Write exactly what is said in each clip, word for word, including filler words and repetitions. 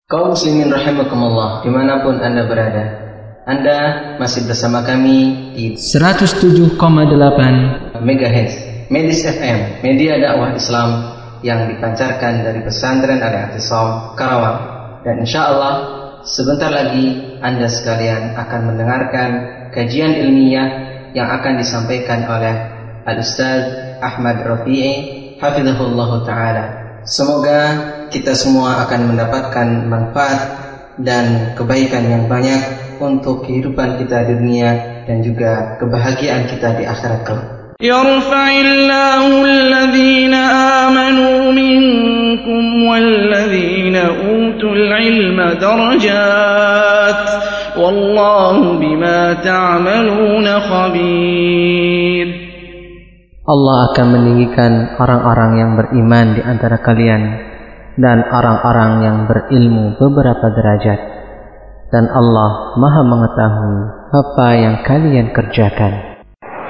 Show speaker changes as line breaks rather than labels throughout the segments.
Kaum muslimin rahimakumullah, dimanapun Anda berada, Anda masih bersama kami di
seratus tujuh koma delapan
megahertz Medis F M, media dakwah Islam yang dipancarkan dari pesantren Al-I'tisam Karawang. Dan insya Allah sebentar lagi Anda sekalian akan mendengarkan kajian ilmiah yang akan disampaikan oleh Al-Ustaz Ahmad Rafi'i hafizahullah ta'ala. Semoga kita semua akan mendapatkan manfaat dan kebaikan yang banyak untuk kehidupan kita di dunia dan juga kebahagiaan kita di akhirat kelak.
Yarfa'illahu alladhina amanu minkum walladhina utul ilma darajat wallahu bima ta'maluna khabir.
Allah akan meninggikan orang-orang yang beriman di antara kalian dan orang-orang yang berilmu beberapa derajat, dan Allah Maha mengetahui apa yang kalian kerjakan.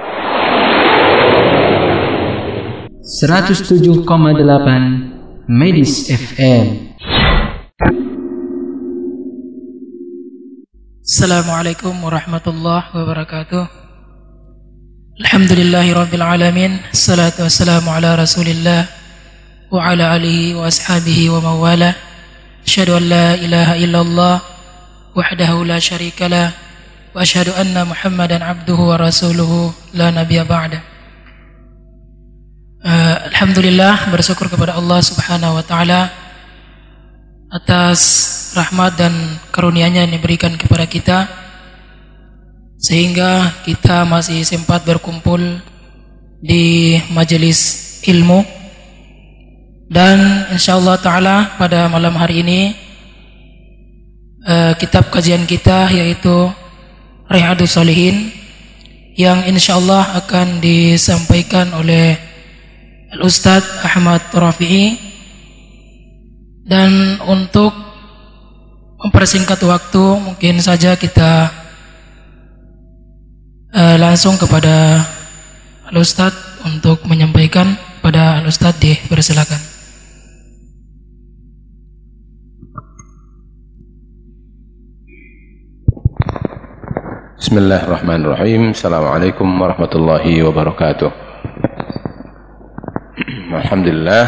seratus tujuh koma delapan Medis F M.
Assalamualaikum warahmatullahi wabarakatuh. Alhamdulillahi rabbil alamin. Assalatu wassalamu ala rasulillah wa ala alihi wa ashabihi wa mawala. Asyhadu an la ilaha illallah wahdahu la syarika lah wa asyhadu anna Muhammadan abduhu wa rasuluhu la nabiyya ba'da. Uh, Alhamdulillah, bersyukur kepada Allah Subhanahu wa taala atas rahmat dan karunia-Nya yang diberikan kepada kita sehingga kita masih sempat berkumpul di majelis ilmu. Dan insyaallah ta'ala pada malam hari ini uh, kitab kajian kita yaitu Riyadhus Shalihin yang insyaallah akan disampaikan oleh Al-Ustaz Ahmad Rafi'i. Dan untuk mempersingkat waktu, mungkin saja kita uh, langsung kepada Al-Ustaz untuk menyampaikan. Pada Al-Ustaz, dipersilakan.
Bismillahirrahmanirrahim. Assalamualaikum warahmatullahi wabarakatuh. Alhamdulillah.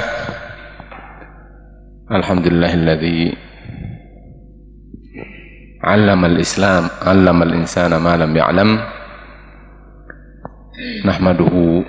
Alhamdulillahilladzi 'allama al-Islam 'allama al-insana ma lam ya'lam. Nahmaduhu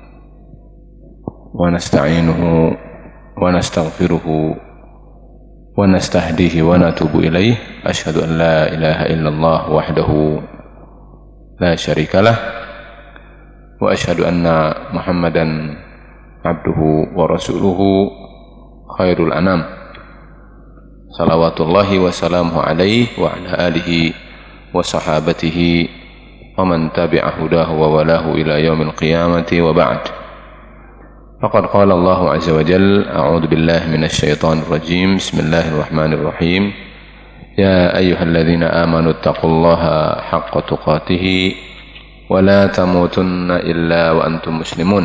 wa nasta'inuhu wa nastaghfiruhu wa nastahdihi wa natubu ilaih. Asyhadu an la ilaha illallah wahdahu la syarikalah wa asyhadu anna Muhammadan abduhu wa rasuluhu khairul anam. Salawatullahi wa salamuhu alaihi wa ala alihi wa sahabatihi wa man tabi'a hudahu wa walahu ila yaumil qiyamati wa ba'd. Faqad qala Allah azza wa jalla, a'udzu billahi minasy syaithanir rajim. Bismillahirrahmanirrahim. Ya ayyuhalladzina amanu taqullaha haqqa tuqatih wa la tamutunna illa wa antum muslimun.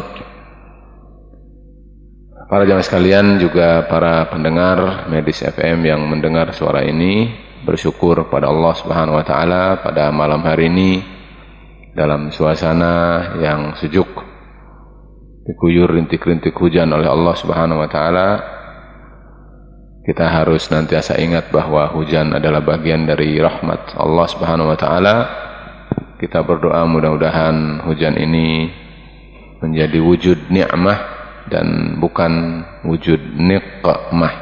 Para jamaah sekalian, juga para pendengar Medis F M yang mendengar suara ini, bersyukur pada Allah Subhanahu wa taala pada malam hari ini dalam suasana yang sejuk, diguyur rintik-rintik hujan oleh Allah Subhanahu wa taala. Kita harus nantiasa ingat bahwa hujan adalah bagian dari rahmat Allah Subhanahu wa taala. Kita berdoa mudah-mudahan hujan ini menjadi wujud nikmah dan bukan wujud niqmah.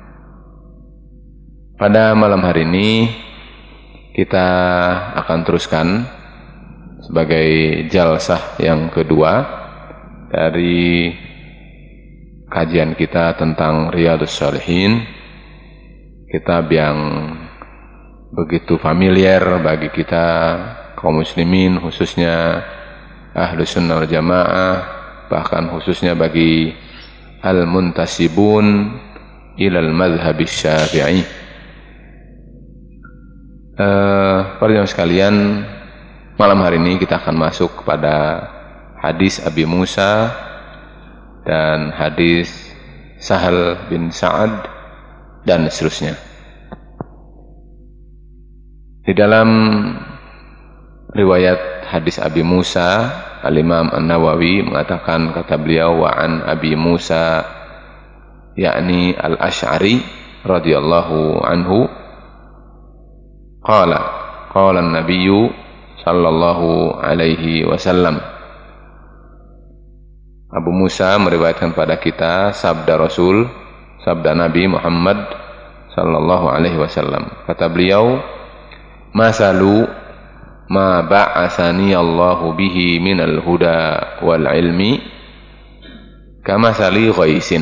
Pada malam hari ini kita akan teruskan sebagai jalsah yang kedua dari kajian kita tentang Riyadhus Shalihin, kitab yang begitu familiar bagi kita kaum muslimin, khususnya Ahlus Sunnah wal Jamaah, bahkan khususnya bagi al-muntasibun ilal madhhab syafi'i. Uh, para jamaah sekalian, malam hari ini kita akan masuk kepada hadis Abi Musa dan hadis Sahal bin Sa'ad dan seterusnya. Di dalam riwayat hadis Abi Musa, Al-Imam An-Nawawi mengatakan, kata beliau, wa an Abi Musa yakni Al-Asy'ari radhiyallahu anhu qala qala an-nabiyyu sallallahu alaihi wasallam. Abu Musa meriwayatkan pada kita sabda Rasul, sabda Nabi Muhammad sallallahu alaihi wasallam. Kata beliau, masalu ma ba'asani Allahu bihi minal huda wal ilmi kamasali ghaisin.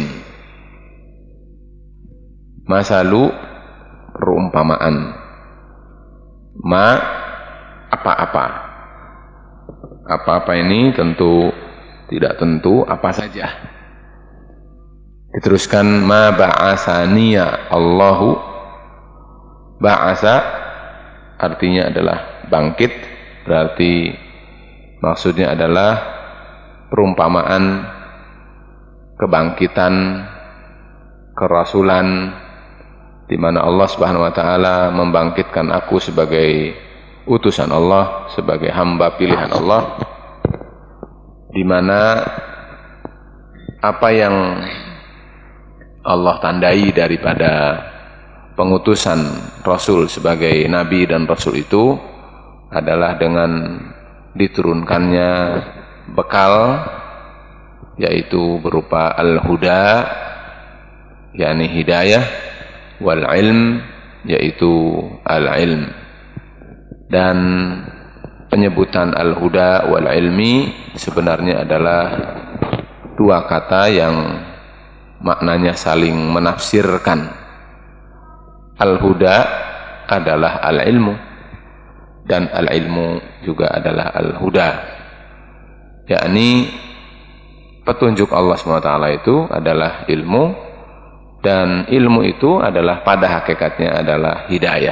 Masalu perumpamaan, ma apa-apa. Apa-apa ini tentu tidak tentu, apa saja. Diteruskan, ma ba'asaniya Allahu. Ba'asa artinya adalah bangkit, berarti maksudnya adalah perumpamaan kebangkitan, kerasulan, di mana Allah Subhanahu wa taala membangkitkan aku sebagai utusan Allah, sebagai hamba pilihan Allah, di mana apa yang Allah tandai daripada pengutusan Rasul sebagai Nabi dan Rasul itu adalah dengan diturunkannya bekal, yaitu berupa al-huda, yakni hidayah, wal ilm, yaitu al-ilm. Dan penyebutan al-huda wal ilmi sebenarnya adalah dua kata yang maknanya saling menafsirkan. Al-huda adalah al-ilmu, dan al-ilmu juga adalah al-huda, yakni petunjuk Allah subhanahu wa taala itu adalah ilmu, dan ilmu itu adalah pada hakikatnya adalah hidayah.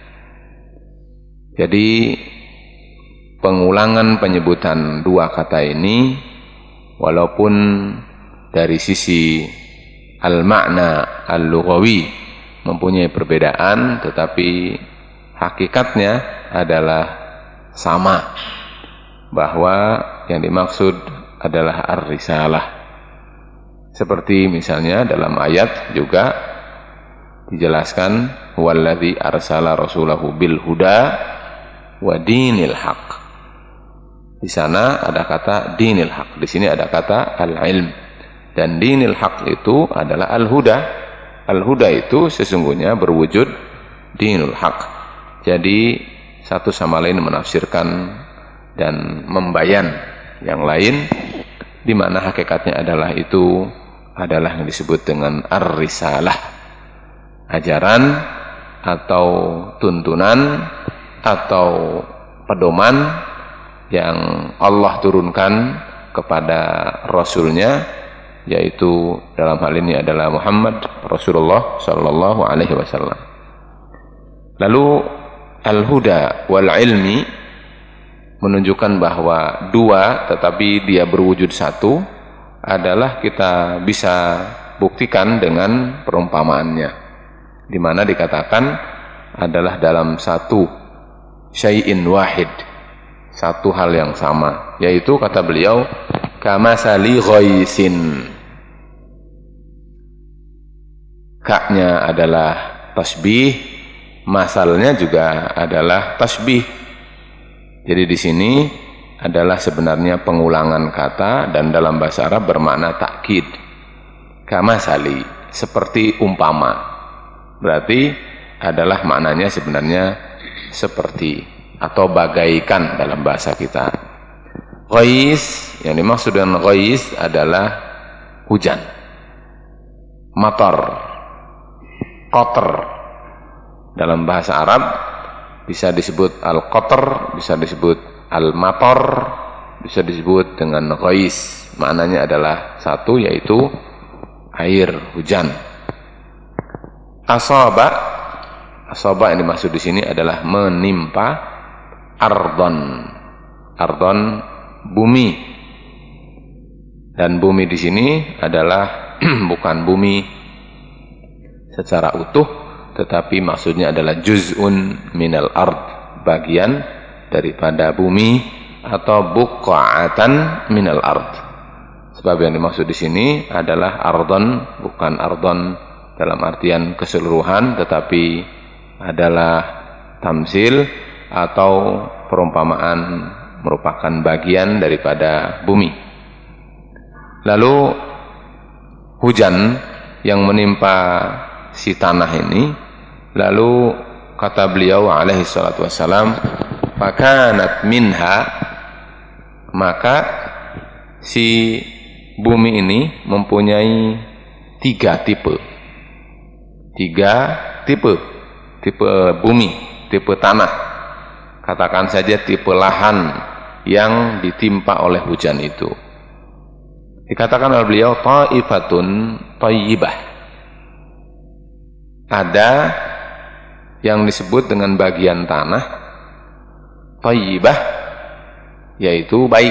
Jadi pengulangan penyebutan dua kata ini, walaupun dari sisi al-makna al-lughawi mempunyai perbedaan, tetapi hakikatnya adalah sama, bahwa yang dimaksud adalah ar-risalah. Seperti misalnya dalam ayat juga dijelaskan, huwallazi arsala rasulahu bil huda wa dinil haq. Di sana ada kata dinil haq, di sini ada kata al-ilm. Dan dinil haq itu adalah al-huda. Al-huda itu sesungguhnya berwujud dinul haq. Jadi satu sama lain menafsirkan dan membayan yang lain, di mana hakikatnya adalah itu adalah yang disebut dengan ar-risalah, ajaran atau tuntunan atau pedoman yang Allah turunkan kepada Rasulnya, yaitu dalam hal ini adalah Muhammad Rasulullah sallallahu alaihi wasallam. Lalu al-huda wal ilmi menunjukkan bahwa dua tetapi dia berwujud satu adalah kita bisa buktikan dengan perumpamaannya, di mana dikatakan adalah dalam satu syai'in wahid, satu hal yang sama, yaitu kata beliau kamasali ghaisin. Ka-nya adalah tasbih, masalnya juga adalah tasbih. Jadi di sini adalah sebenarnya pengulangan kata, dan dalam bahasa Arab bermakna takkid. Kamasali, seperti umpama. Berarti adalah maknanya sebenarnya seperti atau bagaikan dalam bahasa kita. Ghais, yang dimaksud dengan ghais adalah hujan, matar, qatar. Dalam bahasa Arab bisa disebut al-qatar, bisa disebut al-matar, bisa disebut dengan ghais. Maknanya adalah satu, yaitu air hujan. Asaba, asaba yang dimaksud di sini adalah menimpa ardon. Ardon bumi. Dan bumi di sini adalah bukan bumi secara utuh, tetapi maksudnya adalah juz'un minal ard, bagian daripada bumi atau buqa'atan minal ard. Sebab yang dimaksud di sini adalah ardon, bukan ardon dalam artian keseluruhan, tetapi adalah tamsil atau perumpamaan merupakan bagian daripada bumi. Lalu hujan yang menimpa si tanah ini, lalu kata beliau alaihi salatu wassalam, fakanat minha, maka si bumi ini mempunyai tiga tipe. Tiga tipe. Tipe bumi, tipe tanah. Katakan saja tipe lahan yang ditimpa oleh hujan itu. Dikatakan oleh beliau ta'ifatun thayyibah. Ada yang disebut dengan bagian tanah thayyibah, yaitu baik.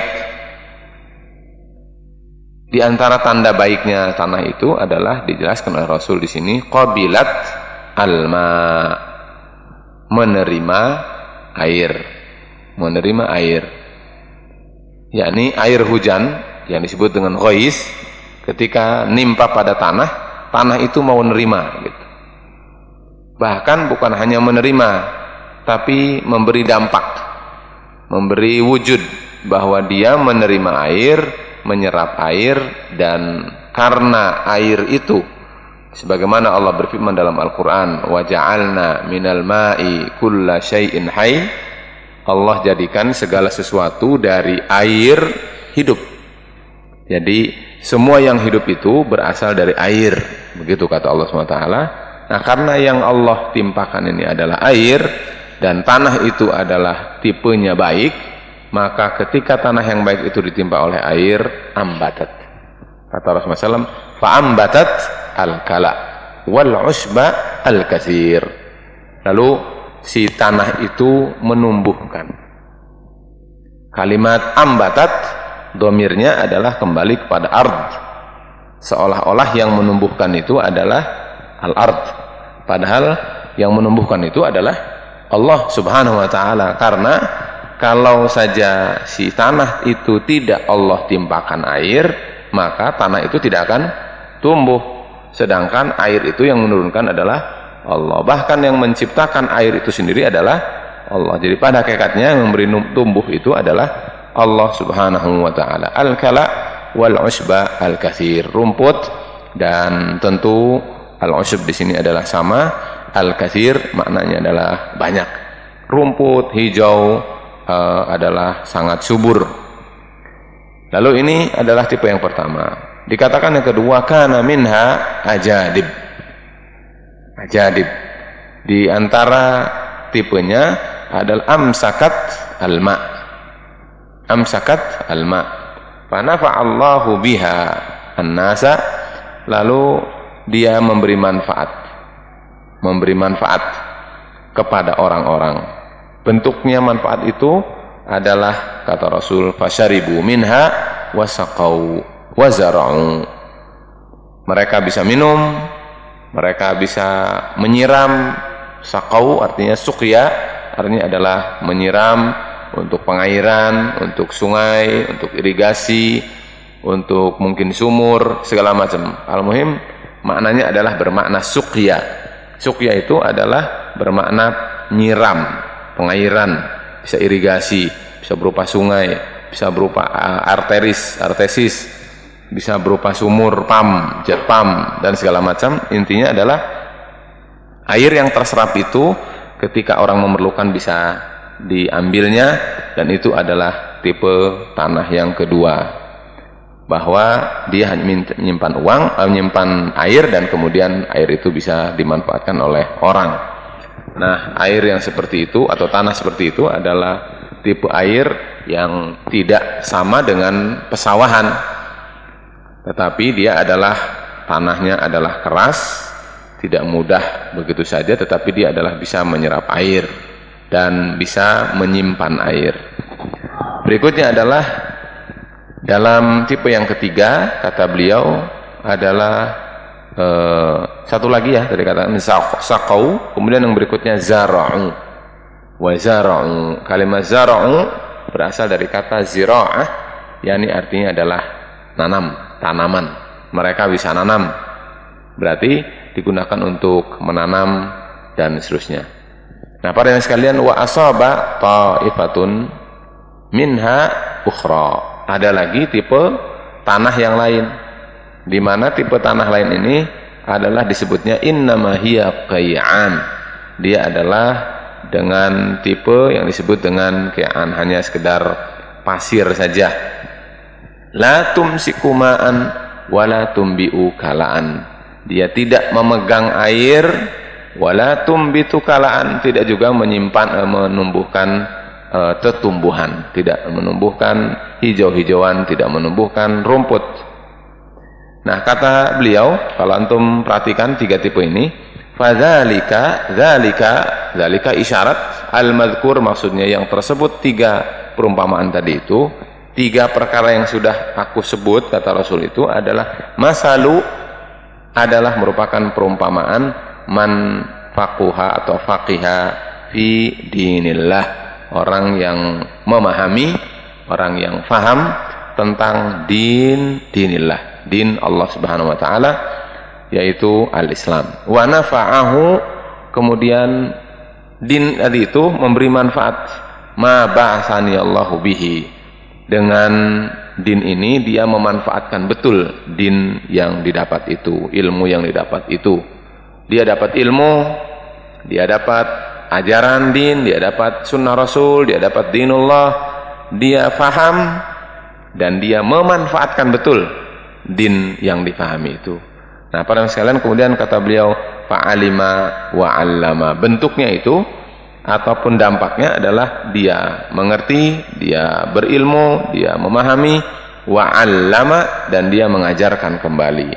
Di antara tanda baiknya tanah itu adalah dijelaskan oleh Rasul di sini, qabilat alma, menerima air, menerima air, yakni air hujan yang disebut dengan ghais, ketika nimpa pada tanah, tanah itu mau menerima gitu. Bahkan bukan hanya menerima, tapi memberi dampak, memberi wujud bahwa dia menerima air, menyerap air, dan karena air itu, sebagaimana Allah berfirman dalam Al-Quran, wa ja'alna minal ma'i kulla syai'in hayy, Allah jadikan segala sesuatu dari air hidup. Jadi semua yang hidup itu berasal dari air, begitu kata Allah subhanahu wa taala. Nah, karena yang Allah timpakan ini adalah air, dan tanah itu adalah tipenya baik, maka ketika tanah yang baik itu ditimpa oleh air, ambatat. Kata Rasulullah shallallahu alaihi wasallam, fa'ambatat al-kala wal usba al-katsir. Lalu si tanah itu menumbuhkan. Kalimat ambatat, domirnya adalah kembali kepada ard. Seolah-olah yang menumbuhkan itu adalah al-ard. Padahal yang menumbuhkan itu adalah Allah subhanahu wa ta'ala. Karena kalau saja si tanah itu tidak Allah timpakan air, maka tanah itu tidak akan tumbuh. Sedangkan air itu yang menurunkan adalah Allah. Bahkan yang menciptakan air itu sendiri adalah Allah. Jadi pada hakikatnya yang memberi tumbuh itu adalah Allah subhanahu wa ta'ala. Al-kala wal usba al-katsir, rumput, dan tentu al-usb di sini adalah sama, al-katsir maknanya adalah banyak. Rumput hijau uh, adalah sangat subur. Lalu ini adalah tipe yang pertama. Dikatakan yang kedua, kana minha ajadib. Ajadib. Di antara tipenya adalah amsakat al-ma. Amsakat al-ma. Fanafa'allahu biha an-nasa, lalu dia memberi manfaat. Memberi manfaat kepada orang-orang. Bentuknya manfaat itu adalah, kata Rasul, fasyaribu minha wasaqau wazara'u. Mereka bisa minum, mereka bisa menyiram. Saqau artinya suqya, artinya adalah menyiram untuk pengairan, untuk sungai, untuk irigasi, untuk mungkin sumur, segala macam. Al-muhim maknanya adalah bermakna suqya. Suqya itu adalah bermakna nyiram, pengairan, bisa irigasi, bisa berupa sungai, bisa berupa arteris, artesis, bisa berupa sumur, pam, jet pam, dan segala macam. Intinya adalah air yang terserap itu ketika orang memerlukan bisa diambilnya, dan itu adalah tipe tanah yang kedua, bahwa dia hanya menyimpan uang, menyimpan air, dan kemudian air itu bisa dimanfaatkan oleh orang. Nah, air yang seperti itu atau tanah seperti itu adalah tipe air yang tidak sama dengan pesawahan, tetapi dia adalah tanahnya adalah keras, tidak mudah begitu saja, tetapi dia adalah bisa menyerap air dan bisa menyimpan air. Berikutnya adalah dalam tipe yang ketiga, kata beliau, adalah eh, satu lagi ya, tadi katakan saqau, kemudian yang berikutnya zara'u. Wa zara'u, kalimat zara'u berasal dari kata zira'ah, yakni artinya adalah nanam, tanaman. Mereka bisa nanam, berarti digunakan untuk menanam dan seterusnya. Nah, para yang sekalian, wa asaba ta'ifatun minha ukhra. Ada lagi tipe tanah yang lain, di mana tipe tanah lain ini adalah disebutnya innama hiya qai'an. Dia adalah dengan tipe yang disebut dengan qai'an, hanya sekedar pasir saja. La tumsiku ma'an wala tumbi'u kala'an. Dia tidak memegang air, wala tumbitu kala'an, tidak juga menyimpan menumbuhkan uh, tetumbuhan, tidak menumbuhkan hijau-hijauan, tidak menumbuhkan rumput. Nah, kata beliau, kalau antum perhatikan tiga tipe ini, fadzalika, dzalika, dzalika isyarat, al-madhkur maksudnya yang tersebut, tiga perumpamaan tadi itu, tiga perkara yang sudah aku sebut, kata Rasul itu adalah masalu, adalah merupakan perumpamaan man faquha atau faqiha fi dinillah, orang yang memahami, orang yang faham tentang din dinillah, din Allah Subhanahu wa taala, yaitu al-Islam. Wa nafa'ahu, kemudian din tadi itu memberi manfaat, ma ba'asani Allahu bihi, dengan din ini dia memanfaatkan betul din yang didapat itu, ilmu yang didapat itu. Dia dapat ilmu, dia dapat ajaran din, dia dapat sunnah Rasul, dia dapat dinullah, dia faham dan dia memanfaatkan betul din yang difahami itu. Nah, para sekalian, kemudian kata beliau fa'alima wa 'allama, bentuknya itu ataupun dampaknya adalah dia mengerti, dia berilmu, dia memahami, wa 'allama, dan dia mengajarkan kembali.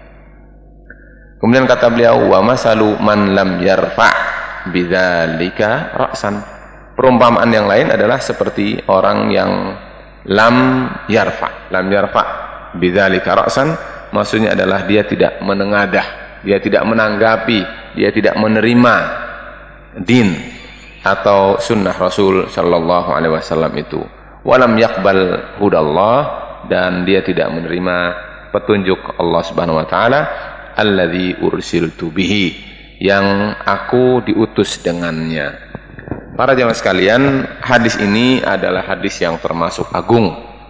Kemudian kata beliau wa masalu man lam yarfa' bidzalika ra'san, perumpamaan yang lain adalah seperti orang yang lam yarfa', lam yarfa' bidzalika ra'san, maksudnya adalah dia tidak menengadah, dia tidak menanggapi, dia tidak menerima din atau sunnah Rasul sallallahu alaihi wasallam itu. Walam yaqbal hudallah, dan dia tidak menerima petunjuk Allah Subhanahu wa taala, alladzi ursiltu bihi, yang aku diutus dengannya. Para jamaah sekalian, hadis ini adalah hadis yang termasuk agung.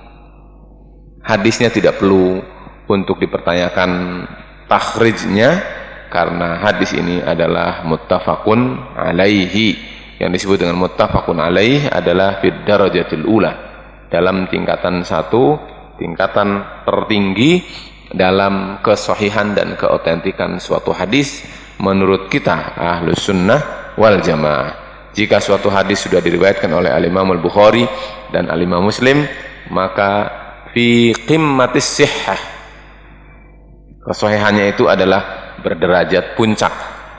Hadisnya tidak perlu untuk dipertanyakan takhrijnya, karena hadis ini adalah muttafaqun alaihi. Yang disebut dengan muttafaqun alaih adalah fid darajatil ula, dalam tingkatan satu, tingkatan tertinggi dalam kesahihan dan keotentikan suatu hadis menurut kita Ahlus Sunnah wal Jamaah. Jika suatu hadis sudah diriwayatkan oleh Al-Imam Al-Bukhari dan Al-Imam Muslim, maka fi qimmatis sihhah, kesahihannya itu adalah berderajat puncak.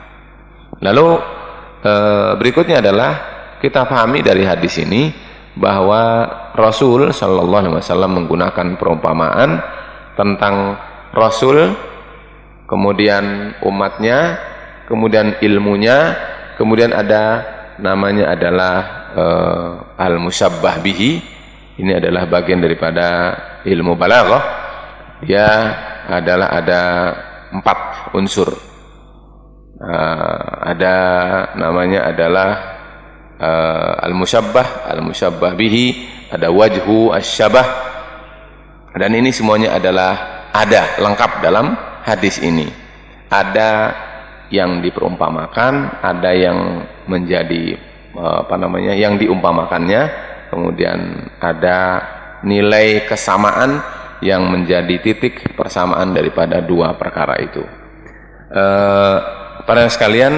Lalu e, berikutnya adalah kita pahami dari hadis ini bahwa Rasul sallallahu alaihi wasallam menggunakan perumpamaan tentang Rasul, kemudian umatnya, kemudian ilmunya, kemudian ada namanya adalah e, al-musyabbah bihi. Ini adalah bagian daripada ilmu balaghah. Dia adalah ada empat unsur. Uh, ada namanya adalah uh, al-musyabbah, al-musyabbah bihi, ada wajhu asy-syabah, dan ini semuanya adalah ada lengkap dalam hadis ini. Ada yang diperumpamakan, ada yang menjadi uh, apa namanya, yang diumpamakannya, kemudian ada nilai kesamaan yang menjadi titik persamaan daripada dua perkara itu. Uh, Para sekalian,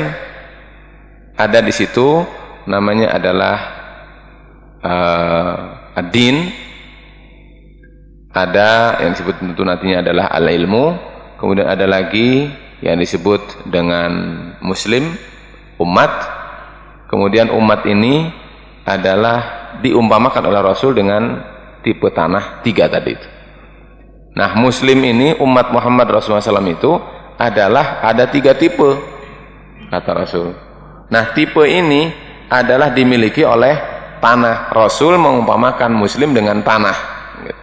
ada di situ namanya adalah uh, ad-din, ada yang disebut tentu nantinya adalah al-ilmu, kemudian ada lagi yang disebut dengan muslim, umat. Kemudian umat ini adalah diumpamakan oleh Rasul dengan tipe tanah tiga tadi itu. Nah, muslim ini, umat Muhammad Rasulullah shallallahu alaihi wasallam itu adalah ada tiga tipe, kata Rasul. Nah, tipe ini adalah dimiliki oleh tanah. Rasul mengumpamakan muslim dengan tanah. Gitu.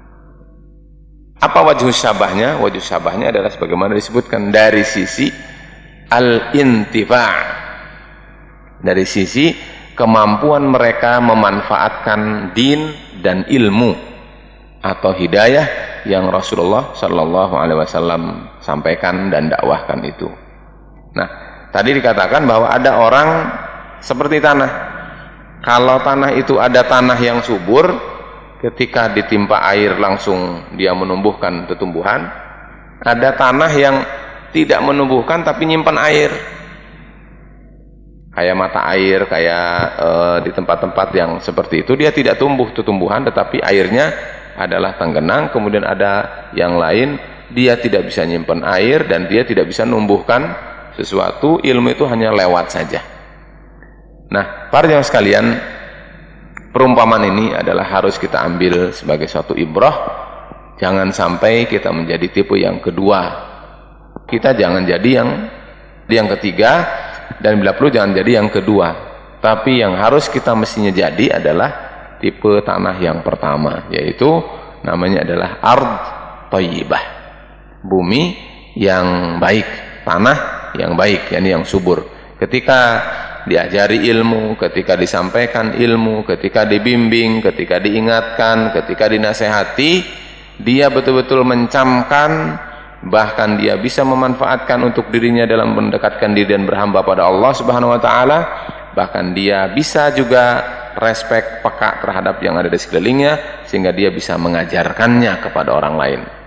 Apa wajh syabahnya? Wajh syabahnya adalah sebagaimana disebutkan dari sisi al-intifa', dari sisi kemampuan mereka memanfaatkan din dan ilmu atau hidayah yang Rasulullah Shallallahu Alaihi Wasallam sampaikan dan dakwahkan itu. Nah, tadi dikatakan bahwa ada orang seperti tanah. Kalau tanah itu ada tanah yang subur, ketika ditimpa air langsung dia menumbuhkan tumbuhan. Ada tanah yang tidak menumbuhkan tapi nyimpan air. Kayak mata air, kayak e, di tempat-tempat yang seperti itu dia tidak tumbuh tumbuhan, tetapi airnya adalah tenggenang. Kemudian ada yang lain, dia tidak bisa nyimpan air dan dia tidak bisa numbuhkan sesuatu. Ilmu itu hanya lewat saja. Nah, para jemaah sekalian, perumpamaan ini adalah harus kita ambil sebagai suatu ibrah. Jangan sampai kita menjadi tipe yang kedua. Kita jangan jadi yang yang ketiga, dan bila perlu jangan jadi yang kedua. Tapi yang harus kita mestinya jadi adalah tipe tanah yang pertama, yaitu namanya adalah ard thayyibah, bumi yang baik, tanah yang baik, yakni yang subur. Ketika diajari ilmu, ketika disampaikan ilmu, ketika dibimbing, ketika diingatkan, ketika dinasehati, dia betul-betul mencamkan, bahkan dia bisa memanfaatkan untuk dirinya dalam mendekatkan diri dan berhamba pada Allah Subhanahu wa taala. Bahkan dia bisa juga respek, peka terhadap yang ada di sekelilingnya, sehingga dia bisa mengajarkannya kepada orang lain.